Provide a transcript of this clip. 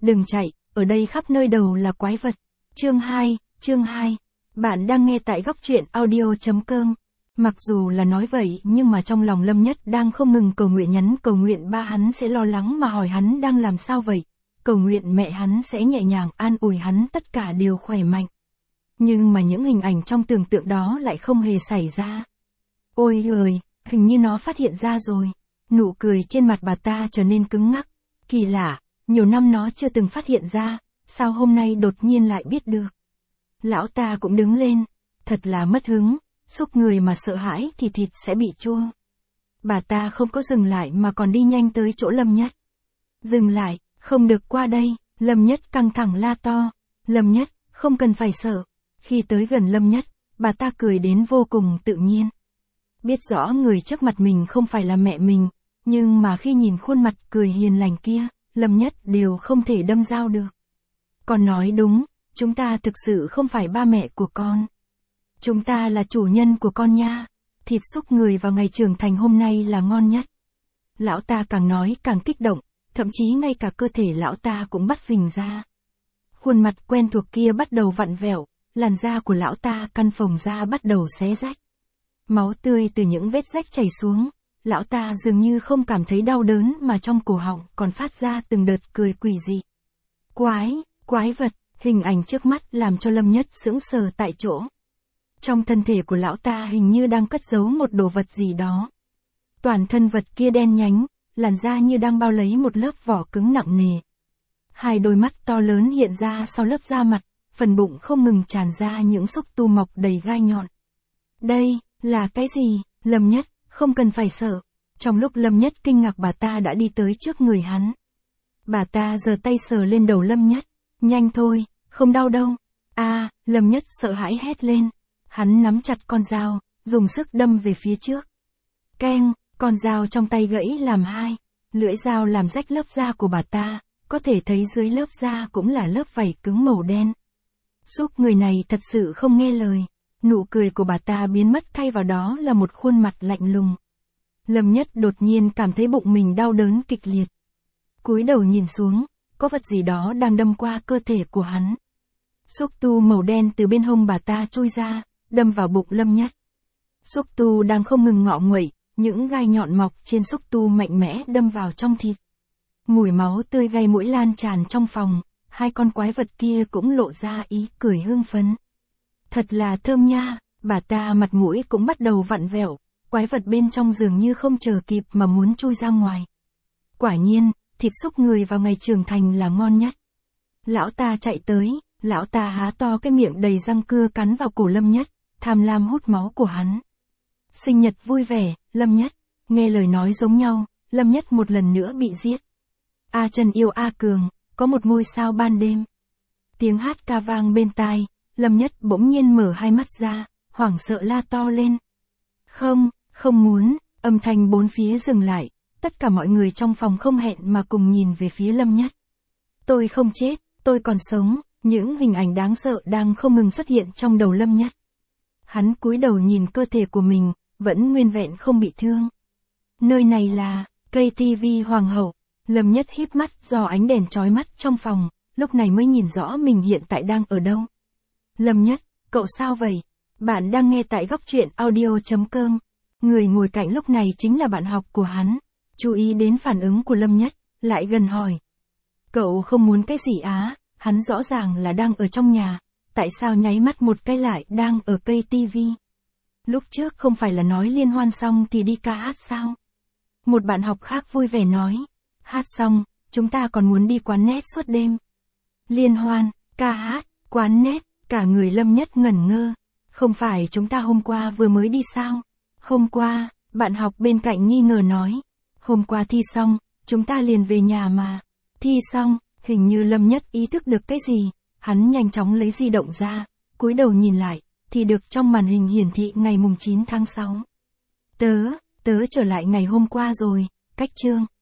đừng chạy, ở đây khắp nơi đầu là quái vật. Chương 2. Bạn đang nghe tại góc truyện audio.com. Mặc dù là nói vậy nhưng mà trong lòng Lâm Nhất đang không ngừng cầu nguyện, nhắn cầu nguyện ba hắn sẽ lo lắng mà hỏi hắn đang làm sao vậy. Cầu nguyện mẹ hắn sẽ nhẹ nhàng an ủi hắn tất cả đều khỏe mạnh. Nhưng mà những hình ảnh trong tưởng tượng đó lại không hề xảy ra. Ôi ơi, hình như nó phát hiện ra rồi. Nụ cười trên mặt bà ta trở nên cứng ngắc. Kỳ lạ, nhiều năm nó chưa từng phát hiện ra, sao hôm nay đột nhiên lại biết được. Lão ta cũng đứng lên, thật là mất hứng, xúc người mà sợ hãi thì thịt sẽ bị chua. Bà ta không có dừng lại mà còn đi nhanh tới chỗ Lâm Nhất. Dừng lại, không được qua đây, Lâm Nhất căng thẳng la to. Lâm Nhất, không cần phải sợ. Khi tới gần Lâm Nhất, bà ta cười đến vô cùng tự nhiên. Biết rõ người trước mặt mình không phải là mẹ mình, nhưng mà khi nhìn khuôn mặt cười hiền lành kia, Lâm Nhất đều không thể đâm dao được. Con nói đúng, chúng ta thực sự không phải ba mẹ của con. Chúng ta là chủ nhân của con nha. Thịt xúc người vào ngày trưởng thành hôm nay là ngon nhất. Lão ta càng nói càng kích động, thậm chí ngay cả cơ thể lão ta cũng bắt phình ra. Khuôn mặt quen thuộc kia bắt đầu vặn vẹo, làn da của lão ta căn phồng ra bắt đầu xé rách. Máu tươi từ những vết rách chảy xuống, lão ta dường như không cảm thấy đau đớn mà trong cổ họng còn phát ra từng đợt cười quỷ dị. Quái vật, hình ảnh trước mắt làm cho Lâm Nhất sững sờ tại chỗ. Trong thân thể của lão ta hình như đang cất giấu một đồ vật gì đó. Toàn thân vật kia đen nhánh, làn da như đang bao lấy một lớp vỏ cứng nặng nề. Hai đôi mắt to lớn hiện ra sau lớp da mặt, phần bụng không ngừng tràn ra những xúc tu mọc đầy gai nhọn. Đây, là cái gì? Lâm Nhất, không cần phải sợ. Trong lúc Lâm Nhất kinh ngạc bà ta đã đi tới trước người hắn. Bà ta giơ tay sờ lên đầu Lâm Nhất. Nhanh thôi, không đau đâu. Lâm Nhất sợ hãi hét lên. Hắn nắm chặt con dao, dùng sức đâm về phía trước. Keng, con dao trong tay gãy làm hai. Lưỡi dao làm rách lớp da của bà ta, có thể thấy dưới lớp da cũng là lớp vảy cứng màu đen. Xúc người này thật sự không nghe lời. Nụ cười của bà ta biến mất, thay vào đó là một khuôn mặt lạnh lùng. Lâm Nhất đột nhiên cảm thấy bụng mình đau đớn kịch liệt. Cúi đầu nhìn xuống, có vật gì đó đang đâm qua cơ thể của hắn. Xúc tu màu đen từ bên hông bà ta chui ra, đâm vào bụng Lâm Nhất. Xúc tu đang không ngừng ngọ nguậy, những gai nhọn mọc trên xúc tu mạnh mẽ đâm vào trong thịt. Mùi máu tươi gây mũi lan tràn trong phòng, hai con quái vật kia cũng lộ ra ý cười hưng phấn. Thật là thơm nha, bà ta mặt mũi cũng bắt đầu vặn vẹo, quái vật bên trong dường như không chờ kịp mà muốn chui ra ngoài. Quả nhiên, thịt xúc người vào ngày trưởng thành là ngon nhất. Lão ta chạy tới, lão ta há to cái miệng đầy răng cưa cắn vào cổ Lâm Nhất, tham lam hút máu của hắn. Sinh nhật vui vẻ, Lâm Nhất, nghe lời nói giống nhau, Lâm Nhất một lần nữa bị giết. A Trần yêu A Cường, có một ngôi sao ban đêm. Tiếng hát ca vang bên tai, Lâm Nhất bỗng nhiên mở hai mắt ra, hoảng sợ la to lên. Không muốn, âm thanh bốn phía dừng lại, tất cả mọi người trong phòng không hẹn mà cùng nhìn về phía Lâm Nhất. Tôi không chết, tôi còn sống, những hình ảnh đáng sợ đang không ngừng xuất hiện trong đầu Lâm Nhất. Hắn cúi đầu nhìn cơ thể của mình, vẫn nguyên vẹn không bị thương. Nơi này là, cây TV Hoàng hậu. Lâm Nhất híp mắt do ánh đèn chói mắt trong phòng, lúc này mới nhìn rõ mình hiện tại đang ở đâu. Lâm Nhất, cậu sao vậy? Bạn đang nghe tại góc truyện audio.com. Người ngồi cạnh lúc này chính là bạn học của hắn. Chú ý đến phản ứng của Lâm Nhất, lại gần hỏi. Cậu không muốn cái gì á? Hắn rõ ràng là đang ở trong nhà, tại sao nháy mắt một cái lại đang ở cây TV? Lúc trước không phải là nói liên hoan xong thì đi ca hát sao? Một bạn học khác vui vẻ nói. Hát xong, chúng ta còn muốn đi quán net suốt đêm. Liên hoan, ca hát, quán net, cả người Lâm Nhất ngẩn ngơ. Không phải chúng ta hôm qua vừa mới đi sao? Hôm qua, bạn học bên cạnh nghi ngờ nói. Hôm qua thi xong, chúng ta liền về nhà mà. Thi xong, hình như Lâm Nhất ý thức được cái gì. Hắn nhanh chóng lấy di động ra, cúi đầu nhìn lại, thì được trong màn hình hiển thị ngày mùng 9 tháng 6. Tớ trở lại ngày hôm qua rồi, cách chương.